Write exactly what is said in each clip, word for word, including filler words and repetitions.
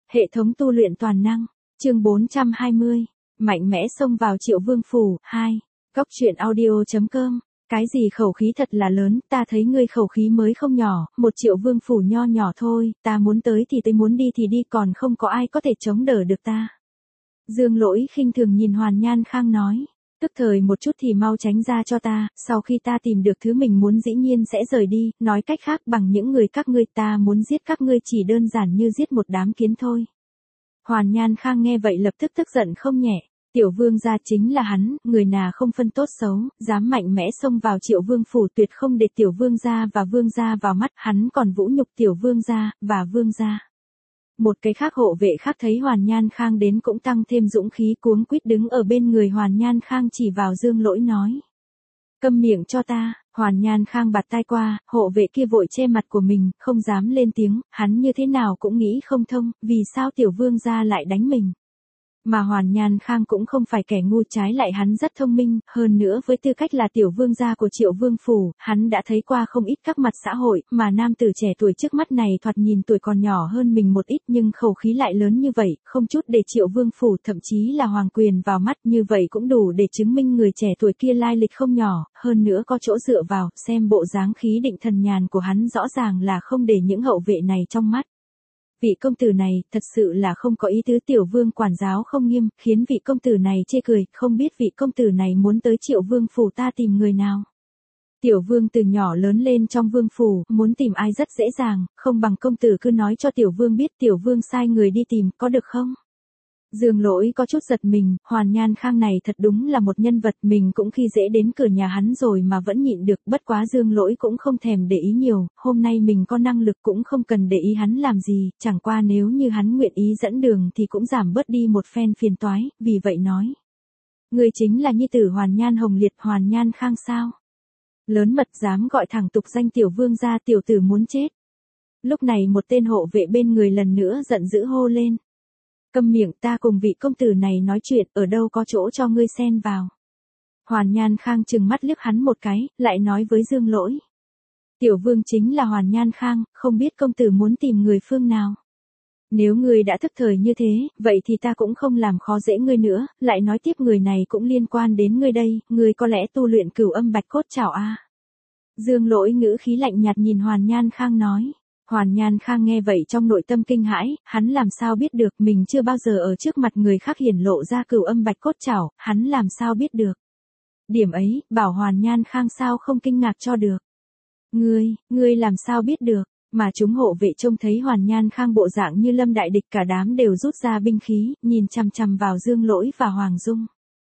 Hệ thống tu luyện toàn năng, chương bốn trăm hai mươi, mạnh mẽ xông vào Triệu Vương phủ, hai, Góc truyện audio.com, cái gì khẩu khí thật là lớn, ta thấy ngươi khẩu khí mới không nhỏ, một Triệu Vương phủ nho nhỏ thôi, ta muốn tới thì tới muốn đi thì đi còn không có ai có thể chống đỡ được ta. Dương Lỗi khinh thường nhìn Hoàn Nhan Khang nói, tức thời một chút thì mau tránh ra cho ta, sau khi ta tìm được thứ mình muốn dĩ nhiên sẽ rời đi, nói cách khác bằng những người các ngươi ta muốn giết các ngươi chỉ đơn giản như giết một đám kiến thôi. Hoàn Nhan Khang nghe vậy lập tức tức giận không nhẹ, Tiểu Vương gia chính là hắn, người nào không phân tốt xấu, dám mạnh mẽ xông vào Triệu Vương phủ tuyệt không để Tiểu Vương gia và Vương gia vào mắt, hắn còn vũ nhục Tiểu Vương gia và Vương gia. Một cái khác hộ vệ khác thấy Hoàn Nhan Khang đến cũng tăng thêm dũng khí cuống quýt đứng ở bên người Hoàn Nhan Khang chỉ vào Dương Lỗi nói. Câm miệng cho ta, Hoàn Nhan Khang bạt tai qua, hộ vệ kia vội che mặt của mình, không dám lên tiếng, hắn như thế nào cũng nghĩ không thông, vì sao Tiểu Vương gia lại đánh mình. Mà Hoàn Nhan Khang cũng không phải kẻ ngu, trái lại hắn rất thông minh, hơn nữa với tư cách là tiểu vương gia của Triệu Vương phủ, hắn đã thấy qua không ít các mặt xã hội, mà nam tử trẻ tuổi trước mắt này thoạt nhìn tuổi còn nhỏ hơn mình một ít nhưng khẩu khí lại lớn như vậy, không chút để Triệu Vương phủ thậm chí là hoàng quyền vào mắt, như vậy cũng đủ để chứng minh người trẻ tuổi kia lai lịch không nhỏ, hơn nữa có chỗ dựa vào, xem bộ dáng khí định thần nhàn của hắn rõ ràng là không để những hậu vệ này trong mắt. Vị công tử này, thật sự là không có ý tứ, Tiểu Vương quản giáo không nghiêm, khiến vị công tử này chê cười, không biết vị công tử này muốn tới Triệu Vương phủ ta tìm người nào. Tiểu Vương từ nhỏ lớn lên trong Vương phủ, muốn tìm ai rất dễ dàng, không bằng công tử cứ nói cho Tiểu Vương biết, Tiểu Vương sai người đi tìm, có được không? Dương Lỗi có chút giật mình, Hoàn Nhan Khang này thật đúng là một nhân vật, mình cũng khi dễ đến cửa nhà hắn rồi mà vẫn nhịn được, bất quá Dương Lỗi cũng không thèm để ý nhiều, hôm nay mình có năng lực cũng không cần để ý hắn làm gì, chẳng qua nếu như hắn nguyện ý dẫn đường thì cũng giảm bớt đi một phen phiền toái, vì vậy nói. Người chính là nhi tử Hoàn Nhan Hồng Liệt, Hoàn Nhan Khang sao? Lớn mật dám gọi thẳng tục danh Tiểu Vương gia, tiểu tử muốn chết. Lúc này một tên hộ vệ bên người lần nữa giận dữ hô lên. Câm miệng, ta cùng vị công tử này nói chuyện, ở đâu có chỗ cho ngươi xen vào. Hoàn Nhan Khang trừng mắt liếc hắn một cái, lại nói với Dương Lỗi. Tiểu Vương chính là Hoàn Nhan Khang, không biết công tử muốn tìm người phương nào. Nếu ngươi đã thức thời như thế, vậy thì ta cũng không làm khó dễ ngươi nữa, lại nói tiếp người này cũng liên quan đến ngươi đây, ngươi có lẽ tu luyện cửu âm bạch cốt trảo a? Dương Lỗi ngữ khí lạnh nhạt nhìn Hoàn Nhan Khang nói. Hoàn Nhan Khang nghe vậy trong nội tâm kinh hãi, hắn làm sao biết được, mình chưa bao giờ ở trước mặt người khác hiển lộ ra cửu âm bạch cốt trảo, hắn làm sao biết được. Điểm ấy, bảo Hoàn Nhan Khang sao không kinh ngạc cho được. Ngươi, ngươi làm sao biết được, mà chúng hộ vệ trông thấy Hoàn Nhan Khang bộ dạng như lâm đại địch cả đám đều rút ra binh khí, nhìn chằm chằm vào Dương Lỗi và Hoàng Dung.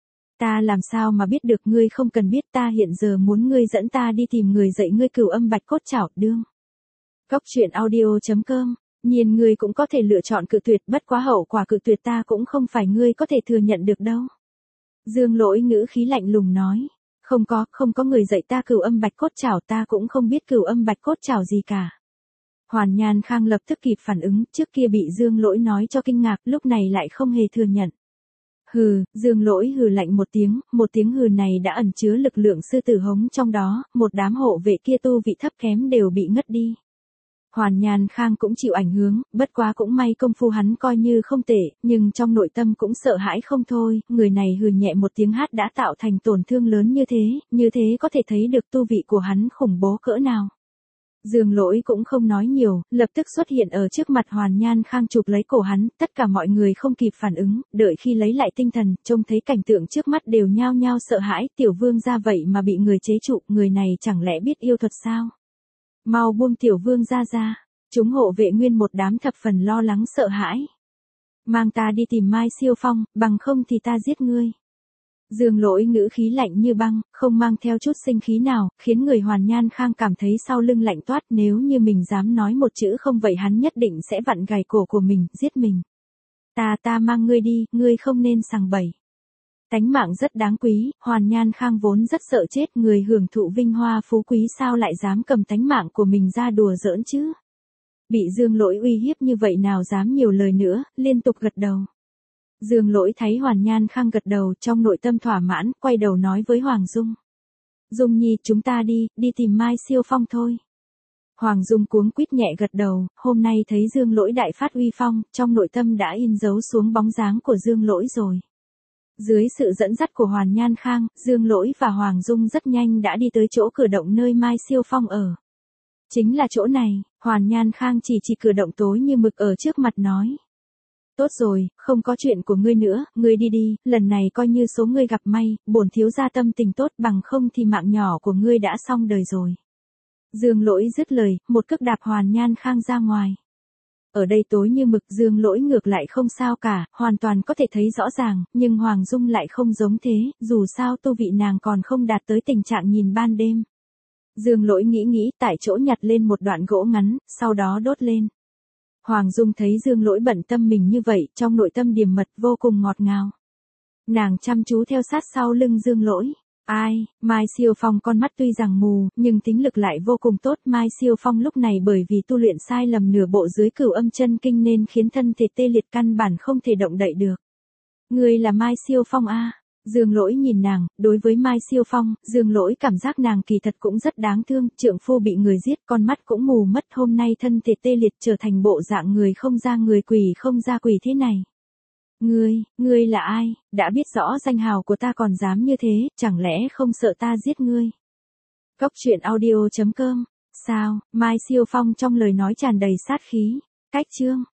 Ta làm sao mà biết được, ngươi không cần biết, ta hiện giờ muốn ngươi dẫn ta đi tìm người dạy ngươi cửu âm bạch cốt trảo, đương. Góc truyện audio.com, nhiên ngươi cũng có thể lựa chọn cự tuyệt, bất quá hậu quả cự tuyệt ta cũng không phải ngươi có thể thừa nhận được đâu. Dương Lỗi ngữ khí lạnh lùng nói, không có, không có người dạy ta cửu âm bạch cốt trảo, ta cũng không biết cửu âm bạch cốt trảo gì cả. Hoàn Nhan Khang lập tức kịp phản ứng, trước kia bị Dương Lỗi nói cho kinh ngạc, lúc này lại không hề thừa nhận. Hừ, Dương Lỗi hừ lạnh một tiếng, một tiếng hừ này đã ẩn chứa lực lượng sư tử hống trong đó, một đám hộ vệ kia tu vị thấp kém đều bị ngất đi. Hoàn Nhan Khang cũng chịu ảnh hưởng, bất quá cũng may công phu hắn coi như không tệ, nhưng trong nội tâm cũng sợ hãi không thôi, người này hừ nhẹ một tiếng hát đã tạo thành tổn thương lớn như thế, như thế có thể thấy được tu vị của hắn khủng bố cỡ nào. Dương Lỗi cũng không nói nhiều, lập tức xuất hiện ở trước mặt Hoàn Nhan Khang chụp lấy cổ hắn, tất cả mọi người không kịp phản ứng, đợi khi lấy lại tinh thần, trông thấy cảnh tượng trước mắt đều nhao nhao sợ hãi, Tiểu Vương gia vậy mà bị người chế trụ, người này chẳng lẽ biết yêu thuật sao? Mau buông Tiểu Vương gia ra, chúng hộ vệ nguyên một đám thập phần lo lắng sợ hãi. Mang ta đi tìm Mai Siêu Phong, bằng không thì ta giết ngươi. Dương Lỗi ngữ khí lạnh như băng, không mang theo chút sinh khí nào, khiến người Hoàn Nhan Khang cảm thấy sau lưng lạnh toát, nếu như mình dám nói một chữ không vậy hắn nhất định sẽ vặn gài cổ của mình, giết mình. Ta ta mang ngươi đi, ngươi không nên sằng bậy. Tánh mạng rất đáng quý, Hoàn Nhan Khang vốn rất sợ chết, người hưởng thụ vinh hoa phú quý sao lại dám cầm tánh mạng của mình ra đùa giỡn chứ. Bị Dương Lỗi uy hiếp như vậy nào dám nhiều lời nữa, liên tục gật đầu. Dương Lỗi thấy Hoàn Nhan Khang gật đầu trong nội tâm thỏa mãn, quay đầu nói với Hoàng Dung. Dung Nhi, chúng ta đi, đi tìm Mai Siêu Phong thôi. Hoàng Dung cuống quýt nhẹ gật đầu, hôm nay thấy Dương Lỗi đại phát uy phong, trong nội tâm đã in dấu xuống bóng dáng của Dương Lỗi rồi. Dưới sự dẫn dắt của Hoàn Nhan Khang, Dương Lỗi và Hoàng Dung rất nhanh đã đi tới chỗ cửa động nơi Mai Siêu Phong ở. Chính là chỗ này, Hoàn Nhan Khang chỉ chỉ cửa động tối như mực ở trước mặt nói. Tốt rồi, không có chuyện của ngươi nữa, ngươi đi đi, lần này coi như số ngươi gặp may, bổn thiếu gia tâm tình tốt, bằng không thì mạng nhỏ của ngươi đã xong đời rồi. Dương Lỗi dứt lời, một cước đạp Hoàn Nhan Khang ra ngoài. Ở đây tối như mực, Dương Lỗi ngược lại không sao cả, hoàn toàn có thể thấy rõ ràng, nhưng Hoàng Dung lại không giống thế, dù sao tu vị nàng còn không đạt tới tình trạng nhìn ban đêm. Dương Lỗi nghĩ nghĩ, tại chỗ nhặt lên một đoạn gỗ ngắn, sau đó đốt lên. Hoàng Dung thấy Dương Lỗi bận tâm mình như vậy, trong nội tâm điềm mật vô cùng ngọt ngào. Nàng chăm chú theo sát sau lưng Dương Lỗi. Ai, Mai Siêu Phong con mắt tuy rằng mù, nhưng tính lực lại vô cùng tốt. Mai Siêu Phong lúc này bởi vì tu luyện sai lầm nửa bộ dưới Cửu Âm Chân Kinh nên khiến thân thể tê liệt, căn bản không thể động đậy được. Ngươi là Mai Siêu Phong a? Dương Lỗi nhìn nàng, đối với Mai Siêu Phong, Dương Lỗi cảm giác nàng kỳ thật cũng rất đáng thương, trượng phu bị người giết, con mắt cũng mù mất, hôm nay thân thể tê liệt trở thành bộ dạng người không ra người quỷ không ra quỷ thế này. Ngươi, ngươi là ai, đã biết rõ danh hào của ta còn dám như thế, chẳng lẽ không sợ ta giết ngươi? Cốc truyện audio chấm com. Sao, Mai Siêu Phong trong lời nói tràn đầy sát khí. Cách chương